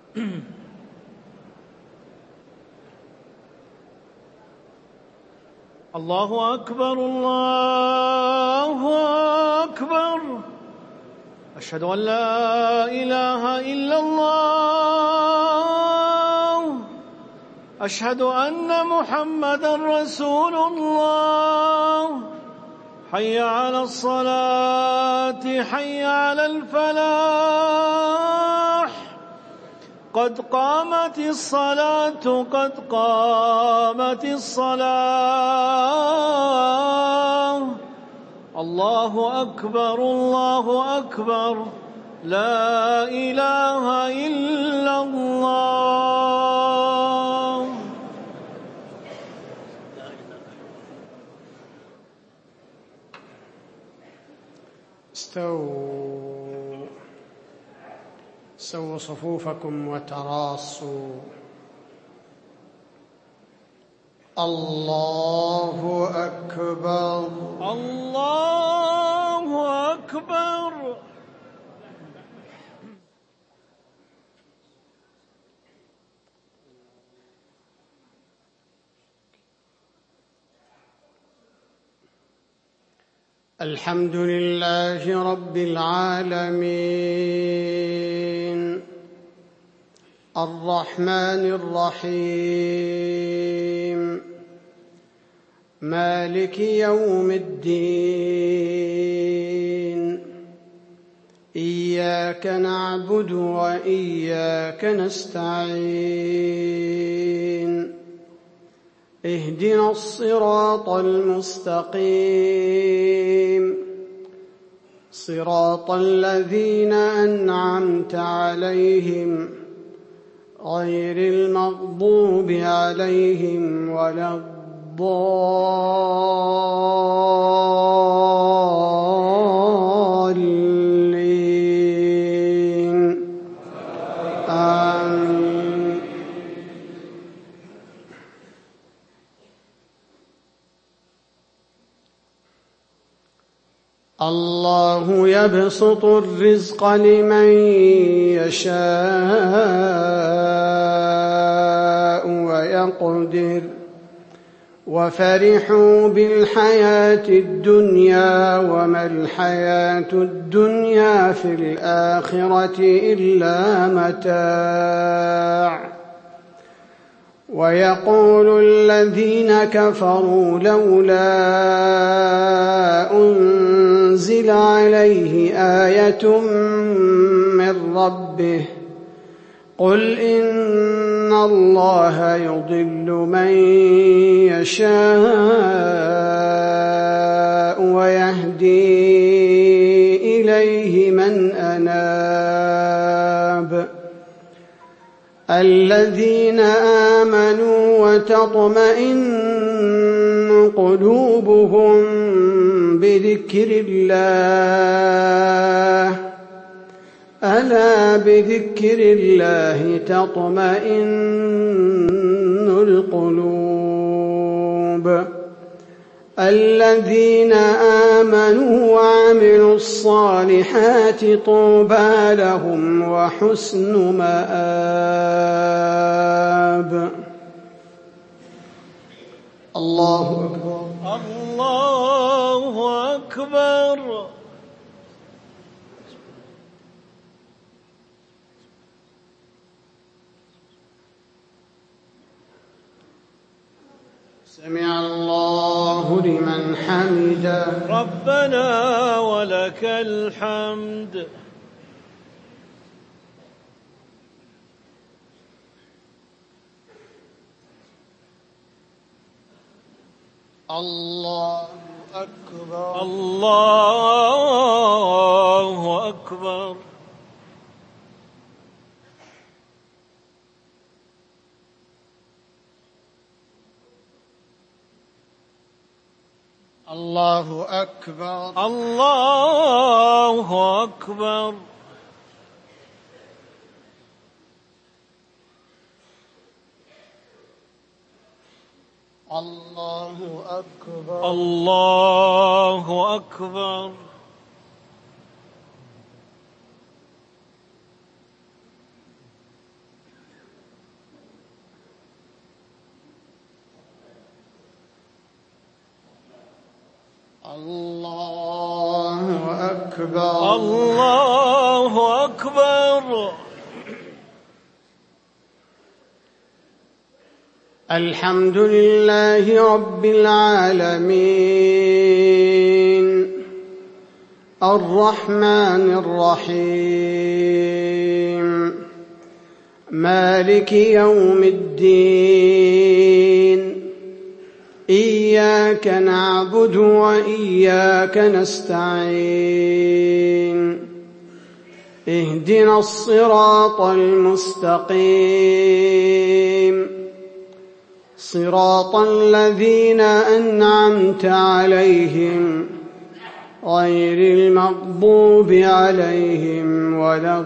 الله أكبر الله أكبر. أشهد أن لا إله إلا الله. أشهد أن محمدًا رسول الله. حي على الصلاة حي على الفلاح. قد قامت الصلاة قد قامت الصلاة. الله أكبر الله أكبر. لا إله إلا الله. سووا صفوفكم وتراصوا. الله أكبر الله أكبر. الحمد لله رب العالمين الرحمن الرحيم مالك يوم الدين. إياك نعبد وإياك نستعين. اهدنا الصراط المستقيم صراط الذين أنعمت عليهم غير المغضوب عليهم ولا الضالين. آمين. الله يبسط الرزق لمن يشاء ويقدر وفرحوا بالحياة الدنيا وما الحياة الدنيا في الآخرة إلا متاع. ويقول الذين كفروا لولا أنزل عليه آية من ربه قل إن الله يضل من يشاء ويهدي إليه من أناب. الذين آمنوا وتطمئن قلوبهم بذكر الله ألا بذكر الله تطمئن القلوب. الذين آمنوا وعملوا الصالحات طوبى لهم وحسن مآب. الله أكبر الله أكبر. سمع الله لمن حمده. ربنا ولك الحمد. الله أكبر الله أكبر. الله أكبر الله أكبر. الله أكبر الله أكبر. الله أكبر. الله أكبر. الحمد لله رب العالمين الرحمن الرحيم مالك يوم الدين إياك نعبد وإياك نستعين اهدنا الصراط المستقيم صراط الذين أنعمت عليهم غير المغضوب عليهم ولا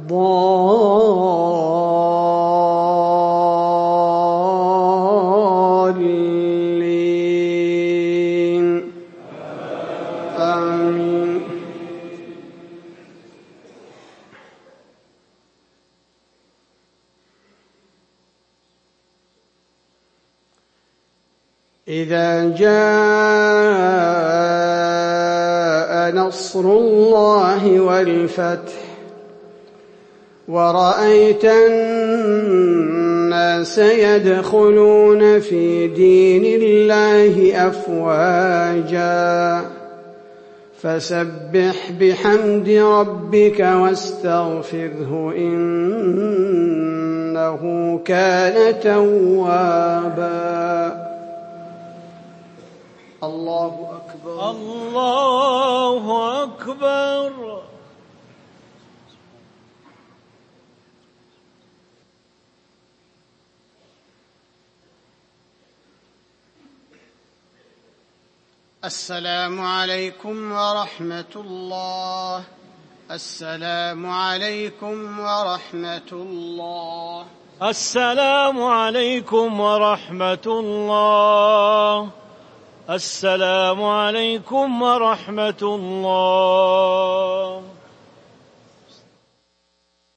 الضالين آمين. إذا جاء نصر الله والفتح ورأيت الناس يدخلون في دين الله أفواجا فسبح بحمد ربك واستغفره إنه كان توابا. الله أكبر. الله أكبر. السلام عليكم ورحمة الله. السلام عليكم ورحمة الله. السلام عليكم ورحمة الله. السلام عليكم ورحمة الله.